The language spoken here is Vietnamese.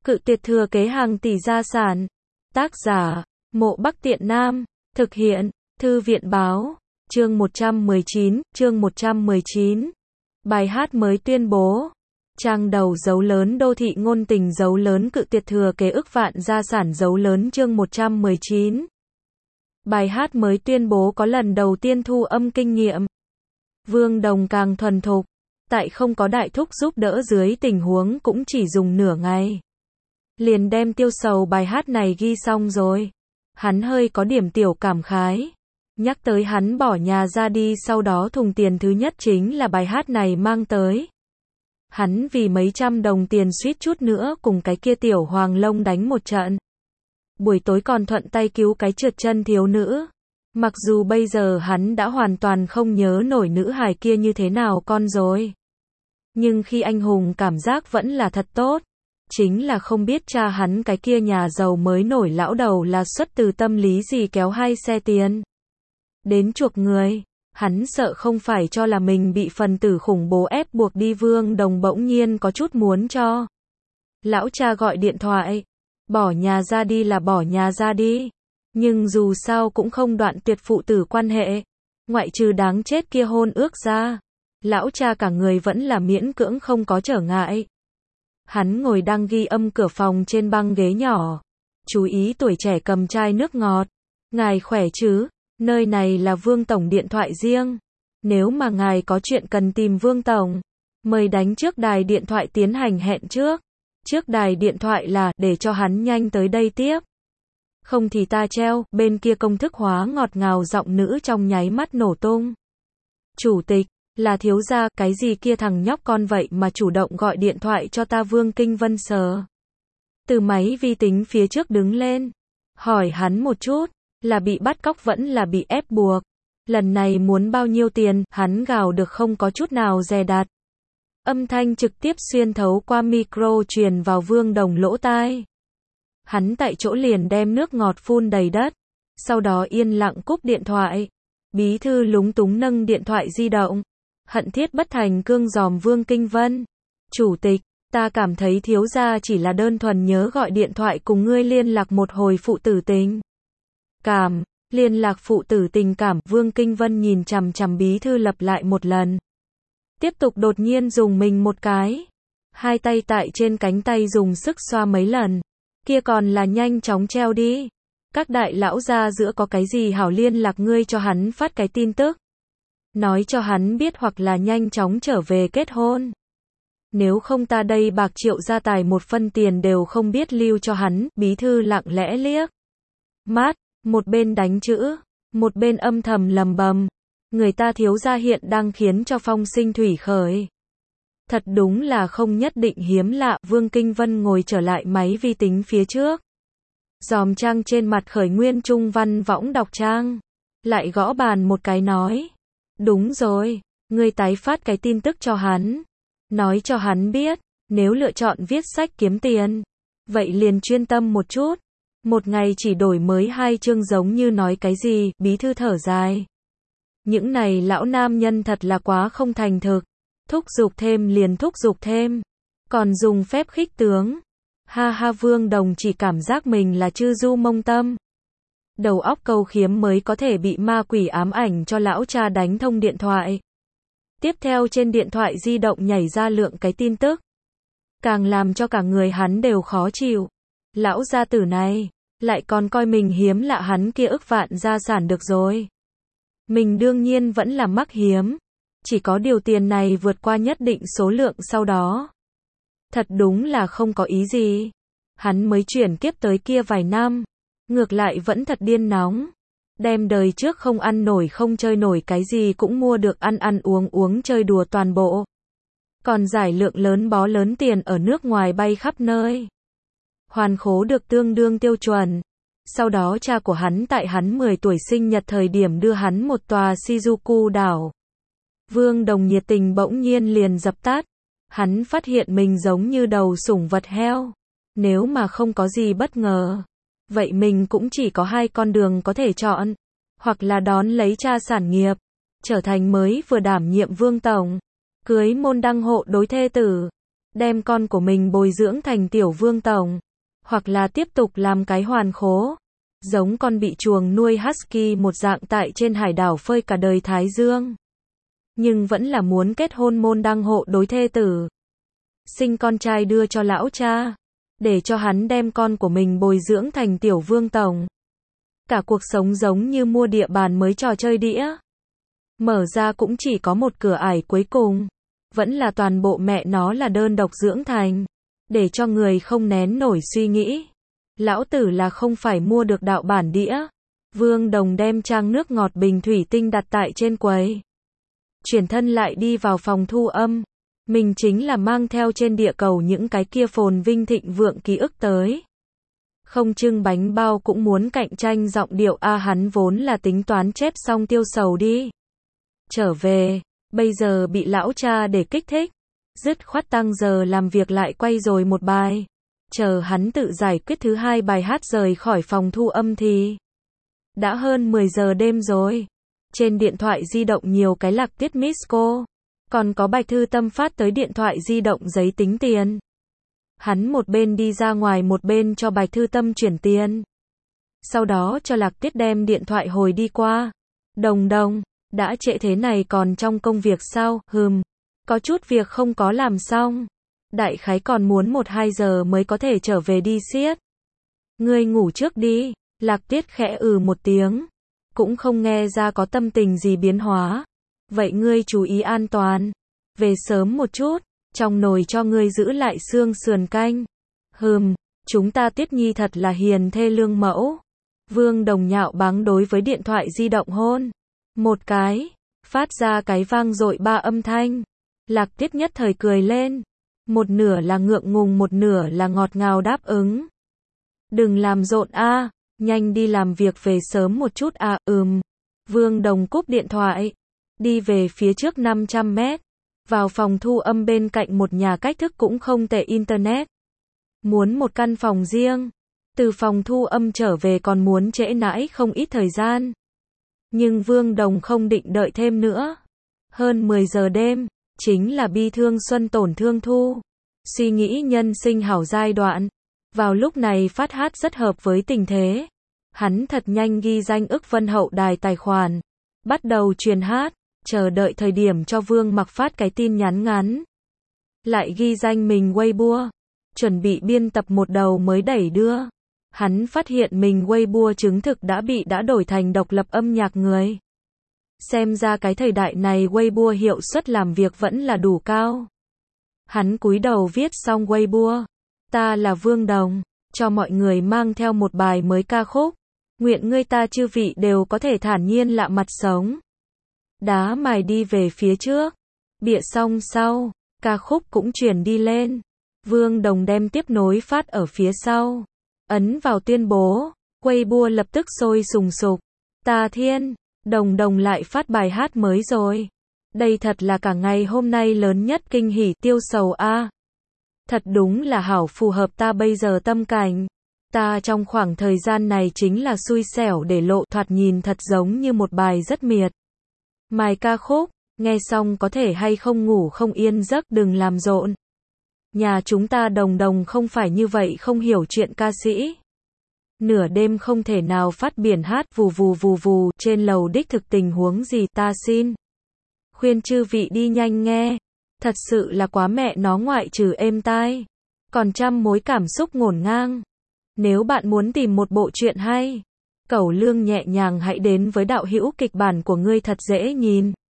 Cự tuyệt thừa kế hàng tỷ gia sản. Tác giả, Mộ Bắc Tiện Nam. Thực hiện, Thư viện báo. Chương 119. Bài hát mới tuyên bố. Trang đầu dấu lớn đô thị ngôn tình dấu lớn cự tuyệt thừa kế ức vạn gia sản dấu lớn chương 119. Bài hát mới tuyên bố có lần đầu tiên thu âm kinh nghiệm. Vương Đồng càng thuần thục. Tại không có đại thúc giúp đỡ dưới tình huống cũng chỉ dùng nửa ngày. Liền đem tiêu sầu bài hát này ghi xong rồi. Hắn hơi có điểm tiểu cảm khái. Nhắc tới hắn bỏ nhà ra đi sau đó thùng tiền thứ nhất chính là bài hát này mang tới. Hắn vì mấy trăm đồng tiền suýt chút nữa cùng cái kia tiểu hoàng lông đánh một trận. Buổi tối còn thuận tay cứu cái trượt chân thiếu nữ. Mặc dù bây giờ hắn đã hoàn toàn không nhớ nổi nữ hài kia như thế nào con rồi. Nhưng khi anh hùng cảm giác vẫn là thật tốt. Chính là không biết cha hắn cái kia nhà giàu mới nổi lão đầu là xuất từ tâm lý gì kéo hai xe tiền. Đến chuộc người, hắn sợ không phải cho là mình bị phần tử khủng bố ép buộc đi. Vương Đồng bỗng nhiên có chút muốn cho lão cha gọi điện thoại. Bỏ nhà ra đi là bỏ nhà ra đi. Nhưng dù sao cũng không đoạn tuyệt phụ tử quan hệ. Ngoại trừ đáng chết kia hôn ước ra. Lão cha cả người vẫn là miễn cưỡng không có trở ngại. Hắn ngồi đang ghi âm cửa phòng trên băng ghế nhỏ. Chú ý tuổi trẻ cầm chai nước ngọt. Ngài khỏe chứ? Nơi này là Vương Tổng điện thoại riêng. Nếu mà ngài có chuyện cần tìm Vương Tổng, mời đánh trước đài điện thoại tiến hành hẹn trước. Trước đài điện thoại là để cho hắn nhanh tới đây tiếp. Không thì ta treo. Bên kia công thức hóa ngọt ngào giọng nữ trong nháy mắt nổ tung. Chủ tịch, là thiếu gia, cái gì kia thằng nhóc con vậy mà chủ động gọi điện thoại cho ta. Vương Kinh Vân sờ từ máy vi tính phía trước đứng lên. Hỏi hắn một chút, là bị bắt cóc vẫn là bị ép buộc. Lần này muốn bao nhiêu tiền, hắn gào được không có chút nào dè đặt. Âm thanh trực tiếp xuyên thấu qua micro truyền vào Vương Đồng lỗ tai. Hắn tại chỗ liền đem nước ngọt phun đầy đất. Sau đó yên lặng cúp điện thoại. Bí thư lúng túng nâng điện thoại di động. Hận thiết bất thành cương dòm Vương Kinh Vân. Chủ tịch, ta cảm thấy thiếu gia chỉ là đơn thuần nhớ gọi điện thoại cùng ngươi liên lạc một hồi phụ tử tình cảm. Liên lạc phụ tử tình cảm. Vương Kinh Vân nhìn chằm chằm bí thư lặp lại một lần. Tiếp tục đột nhiên dùng mình một cái. Hai tay tại trên cánh tay dùng sức xoa mấy lần. Kia còn là nhanh chóng treo đi. Các đại lão gia giữa có cái gì hảo liên lạc ngươi cho hắn phát cái tin tức. Nói cho hắn biết hoặc là nhanh chóng trở về kết hôn. Nếu không ta đây bạc triệu gia tài một phân tiền đều không biết lưu cho hắn. Bí thư lặng lẽ liếc mắt, một bên đánh chữ, một bên âm thầm lầm bầm. Người ta thiếu gia hiện đang khiến cho phong sinh thủy khởi. Thật đúng là không nhất định hiếm lạ. Vương Kinh Vân ngồi trở lại máy vi tính phía trước. Dòm trang trên mặt khởi nguyên trung văn võng đọc trang. Lại gõ bàn một cái nói. Đúng rồi, ngươi tái phát cái tin tức cho hắn. Nói cho hắn biết, nếu lựa chọn viết sách kiếm tiền, vậy liền chuyên tâm một chút. Một ngày chỉ đổi mới 2 chương giống như nói cái gì. Bí thư thở dài. Những này lão nam nhân thật là quá không thành thực. Thúc giục thêm liền thúc giục thêm. Còn dùng phép khích tướng. Ha ha. Vương Đồng chỉ cảm giác mình là chư du mông tâm. Đầu óc câu khiếm mới có thể bị ma quỷ ám ảnh cho lão cha đánh thông điện thoại. Tiếp theo trên điện thoại di động nhảy ra lượng cái tin tức. Càng làm cho cả người hắn đều khó chịu. Lão gia tử này, lại còn coi mình hiếm lạ hắn kia ức vạn gia sản được rồi. Mình đương nhiên vẫn là mắc hiếm. Chỉ có điều tiền này vượt qua nhất định số lượng sau đó. Thật đúng là không có ý gì. Hắn mới chuyển kiếp tới kia vài năm. Ngược lại vẫn thật điên nóng. Đem đời trước không ăn nổi không chơi nổi cái gì cũng mua được ăn ăn uống uống chơi đùa toàn bộ. Còn giải lượng lớn bó lớn tiền ở nước ngoài bay khắp nơi. Hoàn khố được tương đương tiêu chuẩn. Sau đó cha của hắn tại hắn 10 tuổi sinh nhật thời điểm đưa hắn một tòa Shizuku đảo. Vương Đồng nhiệt tình bỗng nhiên liền dập tắt. Hắn phát hiện mình giống như đầu sủng vật heo. Nếu mà không có gì bất ngờ, vậy mình cũng chỉ có 2 con đường có thể chọn. Hoặc là đón lấy cha sản nghiệp, trở thành mới vừa đảm nhiệm Vương Tổng, cưới môn đăng hộ đối thê tử. đem con của mình bồi dưỡng thành tiểu vương tổng, hoặc là tiếp tục làm cái hoàn khố, giống con bị chuồng nuôi husky một dạng tại trên hải đảo phơi cả đời thái dương. Nhưng vẫn là muốn kết hôn môn đăng hộ đối thê tử. Sinh con trai đưa cho lão cha, để cho hắn đem con của mình bồi dưỡng thành tiểu vương tổng. Cả cuộc sống giống như mua địa bàn mới trò chơi đĩa. Mở ra cũng chỉ có một cửa ải cuối cùng. Vẫn là toàn bộ mẹ nó là đơn độc dưỡng thành. Để cho người không nén nổi suy nghĩ. Lão tử là không phải mua được đạo bản đĩa. Vương Đồng đem trang nước ngọt bình thủy tinh đặt tại trên quầy. Chuyển thân lại đi vào phòng thu âm. Mình chính là mang theo trên địa cầu những cái kia phồn vinh thịnh vượng ký ức tới. Không trưng bánh bao cũng muốn cạnh tranh giọng điệu hắn vốn là tính toán chép xong tiêu sầu đi. Trở về, bây giờ bị lão cha để kích thích. Dứt khoát tăng giờ làm việc lại quay rồi một bài. Chờ hắn tự giải quyết thứ hai bài hát rời khỏi phòng thu âm thì đã hơn 10 giờ đêm rồi. Trên điện thoại di động nhiều cái lạc tiết miss cô. Còn có Bạch Thư Tâm phát tới điện thoại di động giấy tính tiền. Hắn một bên đi ra ngoài một bên cho Bạch Thư Tâm chuyển tiền. Sau đó cho Lạc Tiết đem điện thoại hồi đi qua. Đồng đồng, đã trễ thế này còn trong công việc sao? Có chút việc không có làm xong. Đại khái còn muốn 1-2 giờ mới có thể trở về đi xiết. Ngươi ngủ trước đi. Lạc Tiết khẽ một tiếng. Cũng không nghe ra có tâm tình gì biến hóa. Vậy ngươi chú ý an toàn. Về sớm một chút. Trong nồi cho ngươi giữ lại xương sườn canh. Chúng ta Tiết Nhi thật là hiền thê lương mẫu. Vương Đồng nhạo báng đối với điện thoại di động hôn. Một cái. Phát ra cái vang dội 3 âm thanh. Lạc Tiết nhất thời cười lên. Một nửa là ngượng ngùng một nửa là ngọt ngào đáp ứng. Đừng làm rộn nhanh đi làm việc về sớm một chút Vương Đồng cúp điện thoại. Đi về phía trước 500 mét. Vào phòng thu âm bên cạnh một nhà cách thức cũng không tệ internet. Muốn một căn phòng riêng. Từ phòng thu âm trở về còn muốn trễ nãi không ít thời gian. Nhưng Vương Đồng không định đợi thêm nữa. Hơn 10 giờ đêm. Chính là bi thương xuân tổn thương thu. Suy nghĩ nhân sinh hảo giai đoạn. Vào lúc này phát hát rất hợp với tình thế. Hắn thật nhanh ghi danh ức Vân Hậu đài tài khoản. Bắt đầu truyền hát. Chờ đợi thời điểm cho Vương Mặc phát cái tin nhắn ngắn. Lại ghi danh mình Weibo. Chuẩn bị biên tập một đầu mới đẩy đưa. Hắn phát hiện mình Weibo chứng thực đã đổi thành độc lập âm nhạc người. Xem ra cái thời đại này Weibo hiệu suất làm việc vẫn là đủ cao. Hắn cúi đầu viết xong Weibo. Ta là Vương Đồng. Cho mọi người mang theo một bài mới ca khúc. Nguyện ngươi ta chư vị đều có thể thản nhiên lạ mặt sống. Đá mài đi về phía trước. Bịa xong sau. Ca khúc cũng chuyển đi lên. Vương Đồng đem tiếp nối phát ở phía sau. Ấn vào tuyên bố. Weibo lập tức sôi sùng sục. Ta thiên. Đồng Đồng lại phát bài hát mới rồi. Đây thật là cả ngày hôm nay lớn nhất kinh hỉ tiêu sầu Thật đúng là hảo phù hợp ta bây giờ tâm cảnh. Ta trong khoảng thời gian này chính là xui xẻo để lộ thoạt nhìn thật giống như một bài rất miệt. Mài ca khúc, nghe xong có thể hay không ngủ không yên giấc đừng làm rộn. Nhà chúng ta Đồng Đồng không phải như vậy không hiểu chuyện ca sĩ. Nửa đêm không thể nào phát biển hát vù vù trên lầu đích thực tình huống gì ta xin. Khuyên chư vị đi nhanh nghe. Thật sự là quá mẹ nó ngoại trừ êm tai. Còn trăm mối cảm xúc ngổn ngang. Nếu bạn muốn tìm một bộ truyện hay, cẩu lương nhẹ nhàng hãy đến với đạo hữu kịch bản của ngươi thật dễ nhìn.